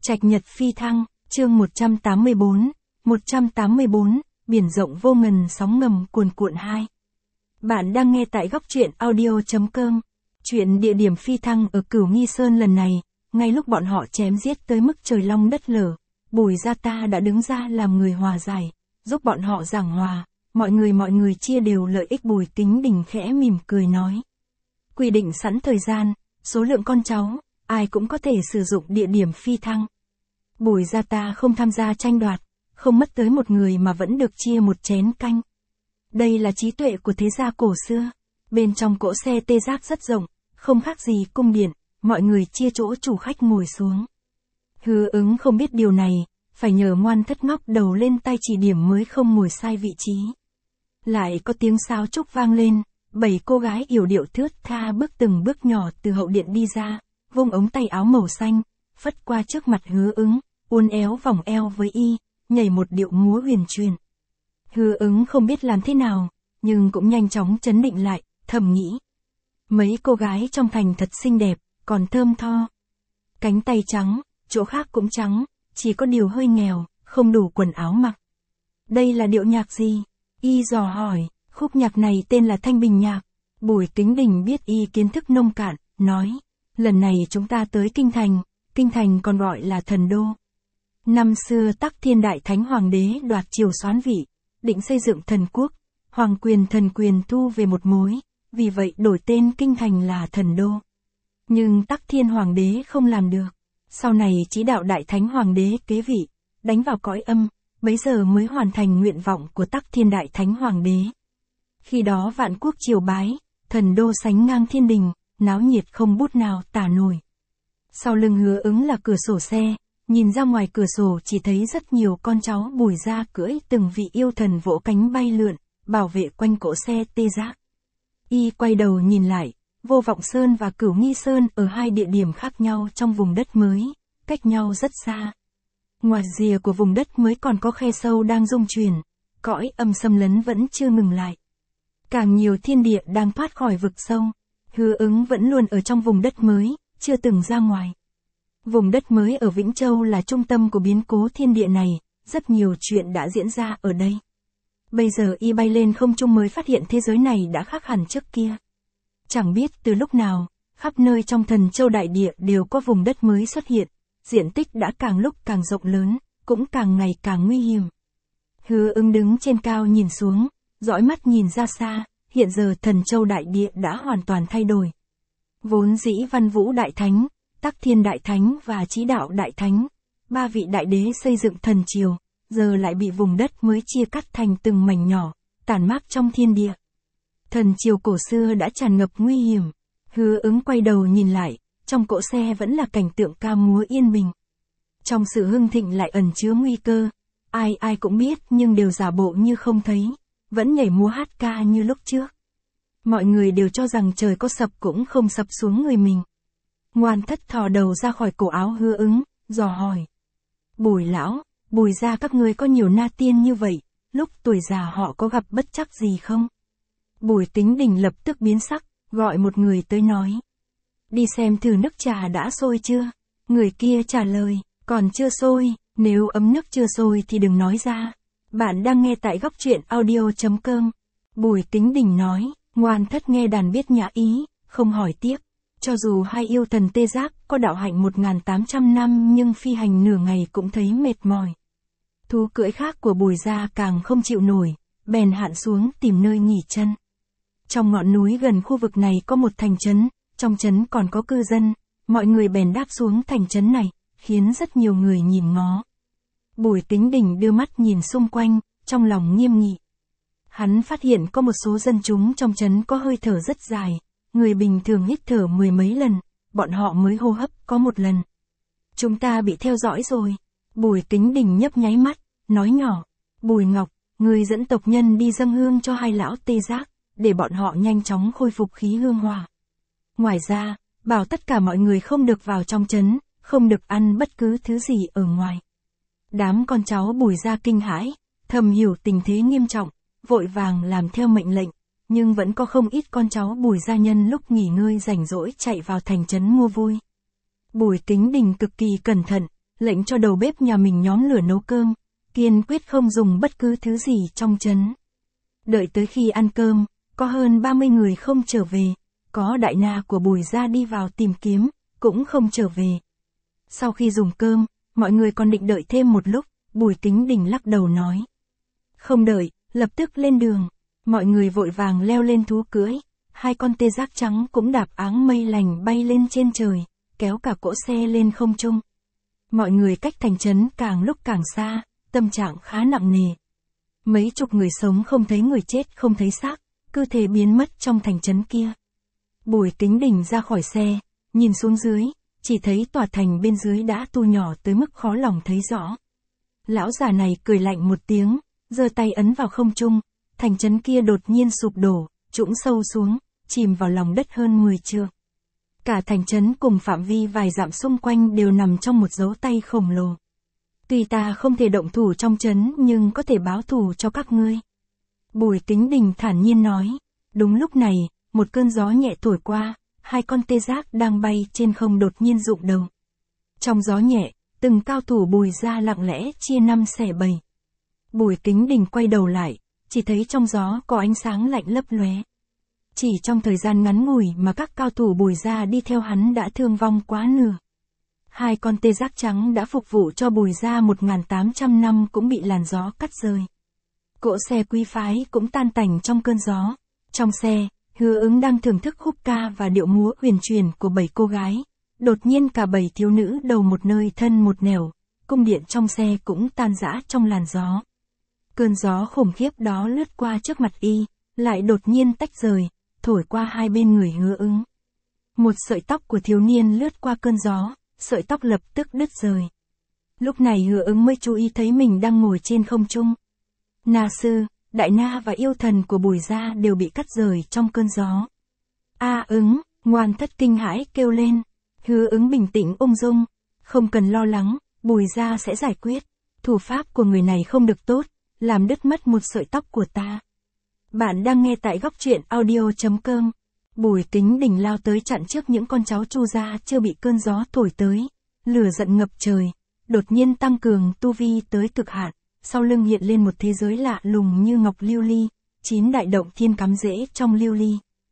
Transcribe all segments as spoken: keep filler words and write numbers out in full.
Trạch Nhật phi thăng, chương một trăm tám mươi tư, một trăm tám mươi tư, biển rộng vô ngần sóng ngầm cuồn cuộn hai. Bạn đang nghe tại góc truyện audio chấm com. Chuyện địa điểm phi thăng ở Cửu Nghi Sơn lần này, ngay lúc bọn họ chém giết tới mức trời long đất lở, Bùi Gia Ta đã đứng ra làm người hòa giải, giúp bọn họ giảng hòa, mọi người mọi người chia đều lợi ích. Bùi Kính Đình khẽ mỉm cười nói. Quy định sẵn thời gian, số lượng con cháu, ai cũng có thể sử dụng địa điểm phi thăng. Bùi Gia Ta không tham gia tranh đoạt, không mất tới một người mà vẫn được chia một chén canh. Đây là trí tuệ của thế gia cổ xưa. Bên trong cỗ xe tê giác rất rộng, không khác gì cung điện, mọi người chia chỗ chủ khách ngồi xuống. Hứa Ứng không biết điều này, phải nhờ Ngoan Thất ngóc đầu lên tay chỉ điểm mới không ngồi sai vị trí. Lại có tiếng sáo trúc vang lên, bảy cô gái yểu điệu thướt tha bước từng bước nhỏ từ hậu điện đi ra, vung ống tay áo màu xanh, phất qua trước mặt Hứa Ứng, uốn éo vòng eo với y, nhảy một điệu múa huyền truyền. Hứa Ứng không biết làm thế nào, nhưng cũng nhanh chóng trấn định lại, thầm nghĩ. Mấy cô gái trong thành thật xinh đẹp, còn thơm tho. Cánh tay trắng, chỗ khác cũng trắng, chỉ có điều hơi nghèo, không đủ quần áo mặc. Đây là điệu nhạc gì? Y dò hỏi, khúc nhạc này tên là Thanh Bình nhạc. Bùi Kính Đình biết y kiến thức nông cạn, nói. Lần này chúng ta tới Kinh Thành, Kinh Thành còn gọi là Thần Đô. Năm xưa Tắc Thiên Đại Thánh Hoàng đế đoạt triều soán vị, định xây dựng thần quốc, hoàng quyền thần quyền thu về một mối, vì vậy đổi tên Kinh Thành là Thần Đô. Nhưng Tắc Thiên Hoàng đế không làm được, sau này Chí Đạo Đại Thánh Hoàng đế kế vị, đánh vào cõi âm, bấy giờ mới hoàn thành nguyện vọng của Tắc Thiên Đại Thánh Hoàng đế. Khi đó vạn quốc triều bái, Thần Đô sánh ngang thiên đình, náo nhiệt không bút nào tả nổi. Sau lưng Hứa Ứng là cửa sổ xe, nhìn ra ngoài cửa sổ chỉ thấy rất nhiều con cháu Bùi gia cưỡi từng vị yêu thần vỗ cánh bay lượn, bảo vệ quanh cỗ xe tê giác. Y quay đầu nhìn lại, Vô Vọng Sơn và Cửu Nghi Sơn ở hai địa điểm khác nhau trong vùng đất mới, cách nhau rất xa. Ngoài rìa của vùng đất mới còn có khe sâu đang rung chuyển, cõi âm xâm lấn vẫn chưa ngừng lại. Càng nhiều thiên địa đang thoát khỏi vực sâu, Hứa Ứng vẫn luôn ở trong vùng đất mới, chưa từng ra ngoài. Vùng đất mới ở Vĩnh Châu là trung tâm của biến cố thiên địa này, rất nhiều chuyện đã diễn ra ở đây. Bây giờ y bay lên không trung mới phát hiện thế giới này đã khác hẳn trước kia. Chẳng biết từ lúc nào, khắp nơi trong Thần Châu đại địa đều có vùng đất mới xuất hiện, diện tích đã càng lúc càng rộng lớn, cũng càng ngày càng nguy hiểm. Hứa Ứng đứng trên cao nhìn xuống, dõi mắt nhìn ra xa, hiện giờ Thần Châu đại địa đã hoàn toàn thay đổi. Vốn dĩ Văn Vũ Đại Thánh, Tắc Thiên Đại Thánh và Chí Đạo Đại Thánh, ba vị đại đế xây dựng thần triều, giờ lại bị vùng đất mới chia cắt thành từng mảnh nhỏ, tản mát trong thiên địa. Thần triều cổ xưa đã tràn ngập nguy hiểm. Hứa Ứng quay đầu nhìn lại, trong cỗ xe vẫn là cảnh tượng ca múa yên bình. Trong sự hưng thịnh lại ẩn chứa nguy cơ, ai ai cũng biết nhưng đều giả bộ như không thấy, vẫn nhảy múa hát ca như lúc trước. Mọi người đều cho rằng trời có sập cũng không sập xuống người mình. Ngoan Thất thò đầu ra khỏi cổ áo Hứa Ứng, dò hỏi. Bùi lão, Bùi gia các ngươi có nhiều na tiên như vậy, lúc tuổi già họ có gặp bất trắc gì không? Bùi Kính Đình lập tức biến sắc, gọi một người tới nói. Đi xem thử nước trà đã sôi chưa? Người kia trả lời, còn chưa sôi, nếu ấm nước chưa sôi thì đừng nói ra. Bạn đang nghe tại góc truyện audio chấm com. Bùi Kính Đình nói, Ngoan Thất nghe đàn biết nhã ý, không hỏi tiếp. Cho dù hai yêu thần tê giác có đạo hạnh một nghìn tám trăm năm nhưng phi hành nửa ngày cũng thấy mệt mỏi. Thú cưỡi khác của Bùi gia càng không chịu nổi, bèn hạn xuống tìm nơi nghỉ chân. Trong ngọn núi gần khu vực này có một thành trấn, trong trấn còn có cư dân, mọi người bèn đáp xuống thành trấn này, khiến rất nhiều người nhìn ngó. Bùi Kính Đình đưa mắt nhìn xung quanh, trong lòng nghiêm nghị. Hắn phát hiện có một số dân chúng trong trấn có hơi thở rất dài. Người bình thường hít thở mười mấy lần, bọn họ mới hô hấp có một lần. Chúng ta bị theo dõi rồi. Bùi Kính Đình nhấp nháy mắt, nói nhỏ. Bùi Ngọc, người dẫn tộc nhân đi dâng hương cho hai lão tê giác, để bọn họ nhanh chóng khôi phục khí hương hỏa. Ngoài ra, bảo tất cả mọi người không được vào trong trấn, không được ăn bất cứ thứ gì ở ngoài. Đám con cháu Bùi gia kinh hãi, thầm hiểu tình thế nghiêm trọng, vội vàng làm theo mệnh lệnh. Nhưng vẫn có không ít con cháu Bùi gia nhân lúc nghỉ ngơi rảnh rỗi chạy vào thành trấn mua vui. Bùi Kính Đình cực kỳ cẩn thận, lệnh cho đầu bếp nhà mình nhóm lửa nấu cơm, kiên quyết không dùng bất cứ thứ gì trong trấn. Đợi tới khi ăn cơm, có hơn ba mươi người không trở về, có đại na của Bùi gia đi vào tìm kiếm, cũng không trở về. Sau khi dùng cơm, mọi người còn định đợi thêm một lúc, Bùi Kính Đình lắc đầu nói. Không đợi, lập tức lên đường. Mọi người vội vàng leo lên thú cưỡi, hai con tê giác trắng cũng đạp áng mây lành bay lên trên trời, kéo cả cỗ xe lên không trung. Mọi người cách thành trấn càng lúc càng xa, tâm trạng khá nặng nề. Mấy chục người sống không thấy người chết không thấy xác, cứ thế biến mất trong thành trấn kia. Bùi Kính Đình ra khỏi xe, nhìn xuống dưới, chỉ thấy tòa thành bên dưới đã tu nhỏ tới mức khó lòng thấy rõ. Lão già này cười lạnh một tiếng, giơ tay ấn vào không trung, thành trấn kia đột nhiên sụp đổ, trũng sâu xuống, chìm vào lòng đất hơn mười trượng. Cả thành trấn cùng phạm vi vài dặm xung quanh đều nằm trong một dấu tay khổng lồ. Tuy ta không thể động thủ trong trấn nhưng có thể báo thù cho các ngươi. Bùi Kính Đình thản nhiên nói. Đúng lúc này, một cơn gió nhẹ thổi qua, hai con tê giác đang bay trên không đột nhiên rụng đầu. Trong gió nhẹ, từng cao thủ Bùi gia lặng lẽ chia năm xẻ bảy. Bùi Kính Đình quay đầu lại, chỉ thấy trong gió có ánh sáng lạnh lấp lóe. Chỉ trong thời gian ngắn ngủi mà các cao thủ Bùi gia đi theo hắn đã thương vong quá nửa. Hai con tê giác trắng đã phục vụ cho Bùi gia một nghìn tám trăm năm cũng bị làn gió cắt rơi. Cỗ xe quý phái cũng tan tành trong cơn gió. Trong xe, Hứa Ứng đang thưởng thức khúc ca và điệu múa huyền truyền của bảy cô gái. Đột nhiên cả bảy thiếu nữ đầu một nơi thân một nẻo, cung điện trong xe cũng tan rã trong làn gió. Cơn gió khủng khiếp đó lướt qua trước mặt y, lại đột nhiên tách rời, thổi qua hai bên người Hứa Ứng. Một sợi tóc của thiếu niên lướt qua cơn gió, sợi tóc lập tức đứt rời. Lúc này Hứa Ứng mới chú ý thấy mình đang ngồi trên không trung. Na sư, đại na và yêu thần của Bùi gia đều bị cắt rời trong cơn gió. A Ứng, Ngoan Thất kinh hãi kêu lên. Hứa Ứng bình tĩnh ung dung, không cần lo lắng, Bùi gia sẽ giải quyết. Thủ pháp của người này không được tốt, làm đứt mất một sợi tóc của ta. Bạn đang nghe tại góc truyện audio chấm com. Bùi Kính Đình lao tới chặn trước những con cháu Chu gia chưa bị cơn gió thổi tới. Lửa giận ngập trời, đột nhiên tăng cường tu vi tới cực hạn, sau lưng hiện lên một thế giới lạ lùng như ngọc lưu ly, chín đại động thiên cắm rễ trong lưu ly.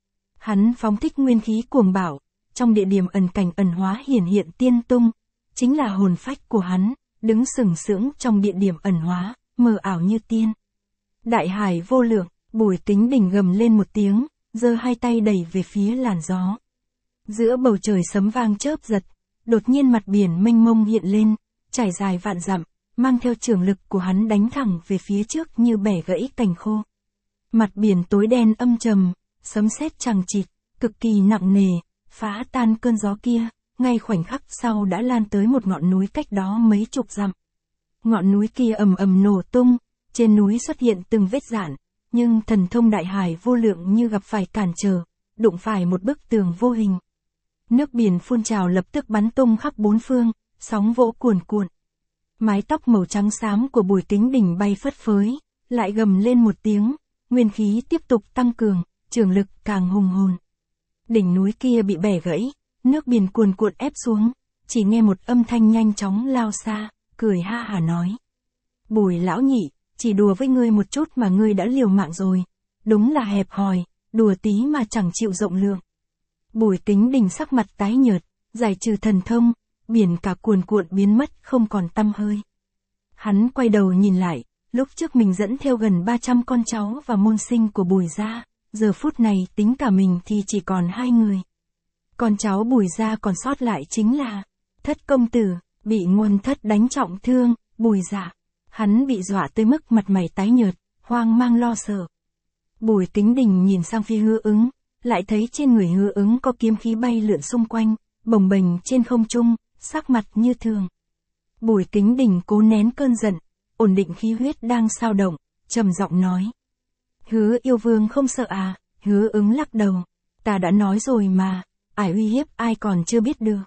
Hắn phóng thích nguyên khí cuồng bạo, trong địa điểm ẩn cảnh ẩn hóa hiển hiện tiên tung, chính là hồn phách của hắn, đứng sừng sững trong địa điểm ẩn hóa, mờ ảo như tiên. Đại hải vô lượng, Bùi Kính Đình gầm lên một tiếng, giơ hai tay đẩy về phía làn gió. Giữa bầu trời sấm vang chớp giật, đột nhiên mặt biển mênh mông hiện lên, trải dài vạn dặm, mang theo trường lực của hắn đánh thẳng về phía trước như bẻ gãy cành khô. Mặt biển tối đen âm trầm, sấm sét chằng chịt, cực kỳ nặng nề, phá tan cơn gió kia, ngay khoảnh khắc sau đã lan tới một ngọn núi cách đó mấy chục dặm. Ngọn núi kia ầm ầm nổ tung, trên núi xuất hiện từng vết rạn, nhưng thần thông đại hải vô lượng như gặp phải cản trở, đụng phải một bức tường vô hình. Nước biển phun trào lập tức bắn tung khắp bốn phương, sóng vỗ cuồn cuộn. Mái tóc màu trắng xám của Bùi Kính Đình bay phất phới, lại gầm lên một tiếng, nguyên khí tiếp tục tăng cường, trường lực càng hùng hồn. Đỉnh núi kia bị bẻ gãy, nước biển cuồn cuộn ép xuống, chỉ nghe một âm thanh nhanh chóng lao xa, cười ha hả nói. Bùi lão nhị, chỉ đùa với ngươi một chút mà ngươi đã liều mạng rồi, đúng là hẹp hòi, đùa tí mà chẳng chịu rộng lượng. Bùi Kính Đình sắc mặt tái nhợt, giải trừ thần thông, biển cả cuồn cuộn biến mất không còn tăm hơi. Hắn quay đầu nhìn lại, lúc trước mình dẫn theo gần ba trăm con cháu và môn sinh của Bùi gia, giờ phút này tính cả mình thì chỉ còn hai người. Con cháu Bùi gia còn sót lại chính là Thất công tử, bị Nguồn Thất đánh trọng thương, Bùi Dạ. Hắn bị dọa tới mức mặt mày tái nhợt, hoang mang lo sợ. Bùi Kính Đình nhìn sang phía Hứa Ứng, lại thấy trên người Hứa Ứng có kiếm khí bay lượn xung quanh, bồng bềnh trên không trung, sắc mặt như thường. Bùi Kính Đình cố nén cơn giận, ổn định khí huyết đang xao động, trầm giọng nói. Hứa yêu vương không sợ à? Hứa Ứng lắc đầu. Ta đã nói rồi mà, ải uy hiếp ai còn chưa biết được.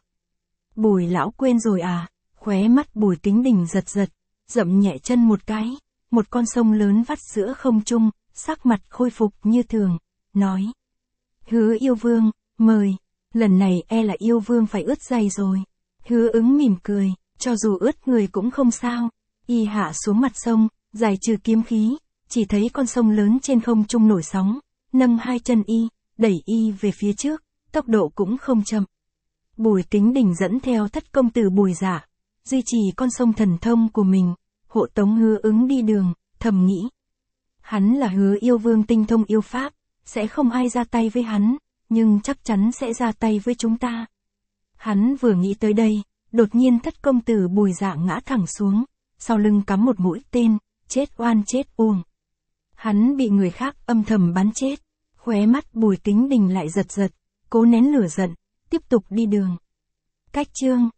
Bùi lão quên rồi à? Khóe mắt Bùi Kính Đình giật giật, dậm nhẹ chân một cái, một con sông lớn vắt giữa không trung, sắc mặt khôi phục như thường, nói. Hứa yêu vương, mời, lần này e là yêu vương phải ướt giày rồi. Hứa Ứng mỉm cười, Cho dù ướt người cũng không sao, y hạ xuống mặt sông, giải trừ kiếm khí, chỉ thấy con sông lớn trên không trung nổi sóng, nâng hai chân y, đẩy y về phía trước, tốc độ cũng không chậm. Bùi Kính Đình dẫn theo thất công tử Bùi Dạ, duy trì con sông thần thông của mình, hộ tống Hứa Ứng đi đường, thầm nghĩ. Hắn là Hứa yêu vương tinh thông yêu pháp, sẽ không ai ra tay với hắn, nhưng chắc chắn sẽ ra tay với chúng ta. Hắn vừa nghĩ tới đây, đột nhiên thất công tử Bùi Dạ ngã thẳng xuống, sau lưng cắm một mũi tên, chết oan chết uổng. Hắn bị người khác âm thầm bắn chết, khóe mắt Bùi Kính Đình lại giật giật, cố nén lửa giận, tiếp tục đi đường. Cách chương